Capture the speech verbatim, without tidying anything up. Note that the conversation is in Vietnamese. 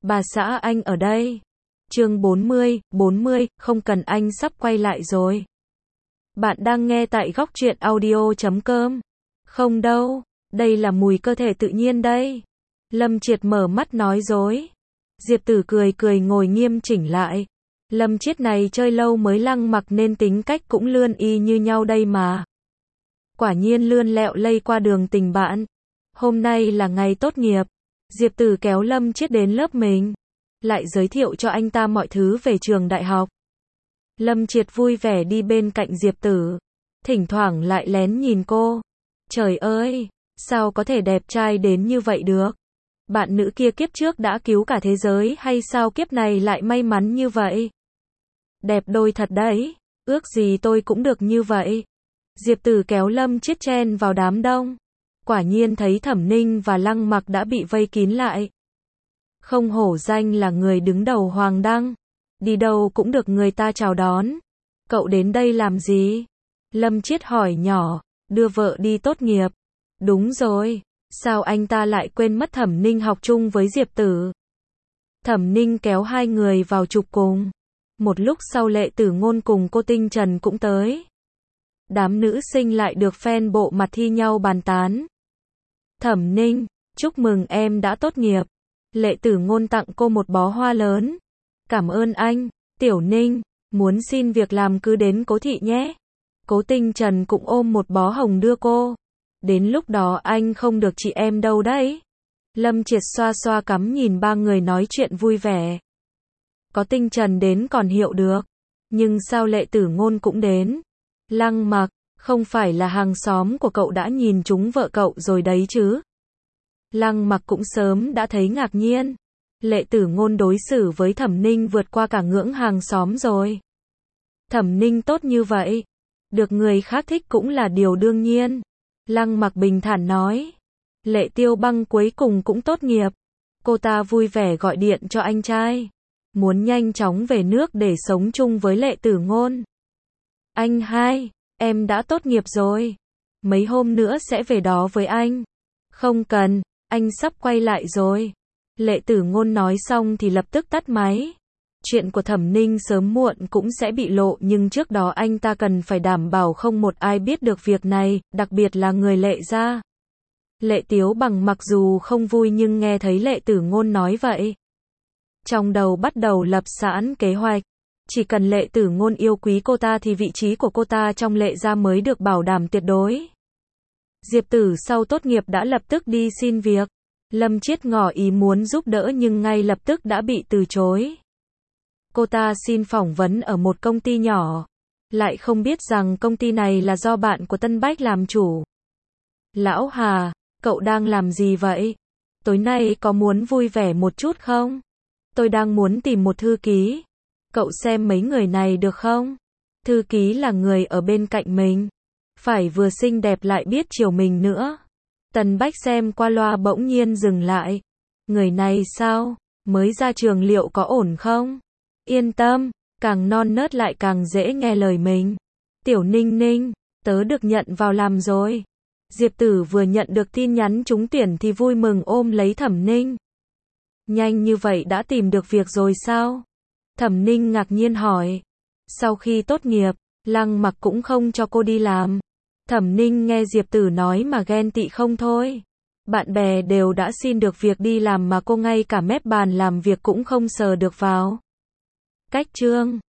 Bà xã anh ở đây. Chương bốn mươi, bốn mươi, không cần anh sắp quay lại rồi. Bạn đang nghe tại góc truyện audio chấm com. Không đâu, đây là mùi cơ thể tự nhiên đây. Lâm Triệt mở mắt nói dối. Diệp Tử cười cười ngồi nghiêm chỉnh lại. Lâm Triệt này chơi lâu mới lăng mặc nên tính cách cũng lươn y như nhau đây mà. Quả nhiên lươn lẹo lây qua đường tình bạn. Hôm nay là ngày tốt nghiệp. Diệp Tử kéo Lâm Triệt đến lớp mình. Lại giới thiệu cho anh ta mọi thứ về trường đại học. Lâm Triệt vui vẻ đi bên cạnh Diệp Tử. Thỉnh thoảng lại lén nhìn cô. Trời ơi, sao có thể đẹp trai đến như vậy được? Bạn nữ kia kiếp trước đã cứu cả thế giới hay sao kiếp này lại may mắn như vậy? Đẹp đôi thật đấy, ước gì tôi cũng được như vậy. Diệp Tử kéo Lâm Triệt chen vào đám đông. Quả nhiên thấy Thẩm Ninh và Lăng Mặc đã bị vây kín lại. Không hổ danh là người đứng đầu Hoàng Đăng. Đi đâu cũng được người ta chào đón. Cậu đến đây làm gì? Lâm Triệt hỏi nhỏ. Đưa vợ đi tốt nghiệp. Đúng rồi. Sao anh ta lại quên mất Thẩm Ninh học chung với Diệp Tử? Thẩm Ninh kéo hai người vào chụp cùng. Một lúc sau Lệ Tử Ngôn cùng cô Tinh Trần cũng tới. Đám nữ sinh lại được fan bộ mặt thi nhau bàn tán. Thẩm Ninh, chúc mừng em đã tốt nghiệp. Lệ Tử Ngôn tặng cô một bó hoa lớn. Cảm ơn anh. Tiểu Ninh, muốn xin việc làm cứ đến Cố thị nhé. Cố Tinh Trần cũng ôm một bó hồng đưa cô. Đến lúc đó anh không được chị em đâu đấy. Lâm Triệt xoa xoa cắm nhìn ba người nói chuyện vui vẻ. Có Tinh Trần đến còn hiệu được. Nhưng sao Lệ Tử Ngôn cũng đến? Lăng Mặc, không phải là hàng xóm của cậu đã nhìn trúng vợ cậu rồi đấy chứ? Lăng Mặc cũng sớm đã thấy ngạc nhiên. Lệ Tử Ngôn đối xử với Thẩm Ninh vượt qua cả ngưỡng hàng xóm rồi. Thẩm Ninh tốt như vậy, được người khác thích cũng là điều đương nhiên. Lăng Mặc bình thản nói. Lệ Tiêu Băng cuối cùng cũng tốt nghiệp. Cô ta vui vẻ gọi điện cho anh trai. Muốn nhanh chóng về nước để sống chung với Lệ Tử Ngôn. Anh hai, em đã tốt nghiệp rồi. Mấy hôm nữa sẽ về đó với anh. Không cần, anh sắp quay lại rồi. Lệ Tử Ngôn nói xong thì lập tức tắt máy. Chuyện của Thẩm Ninh sớm muộn cũng sẽ bị lộ nhưng trước đó anh ta cần phải đảm bảo không một ai biết được việc này, đặc biệt là người Lệ gia. Lệ Tiếu Bằng mặc dù không vui nhưng nghe thấy Lệ Tử Ngôn nói vậy. Trong đầu bắt đầu lập sẵn kế hoạch. Chỉ cần Lệ Tử Ngôn yêu quý cô ta thì vị trí của cô ta trong Lệ gia mới được bảo đảm tuyệt đối. Diệp Tử sau tốt nghiệp đã lập tức đi xin việc. Lâm Triệt ngỏ ý muốn giúp đỡ nhưng ngay lập tức đã bị từ chối. Cô ta xin phỏng vấn ở một công ty nhỏ. Lại không biết rằng công ty này là do bạn của Tân Bách làm chủ. Lão Hà, cậu đang làm gì vậy? Tối nay có muốn vui vẻ một chút không? Tôi đang muốn tìm một thư ký. Cậu xem mấy người này được không? Thư ký là người ở bên cạnh mình. Phải vừa xinh đẹp lại biết chiều mình nữa. Tân Bách xem qua loa bỗng nhiên dừng lại. Người này sao? Mới ra trường liệu có ổn không? Yên tâm, càng non nớt lại càng dễ nghe lời mình. Tiểu Ninh Ninh, tớ được nhận vào làm rồi. Diệp Tử vừa nhận được tin nhắn trúng tuyển thì vui mừng ôm lấy Thẩm Ninh. Nhanh như vậy đã tìm được việc rồi sao? Thẩm Ninh ngạc nhiên hỏi. Sau khi tốt nghiệp, Lăng Mặc cũng không cho cô đi làm. Thẩm Ninh nghe Diệp Tử nói mà ghen tị không thôi. Bạn bè đều đã xin được việc đi làm mà cô ngay cả mép bàn làm việc cũng không sờ được vào. Cách chương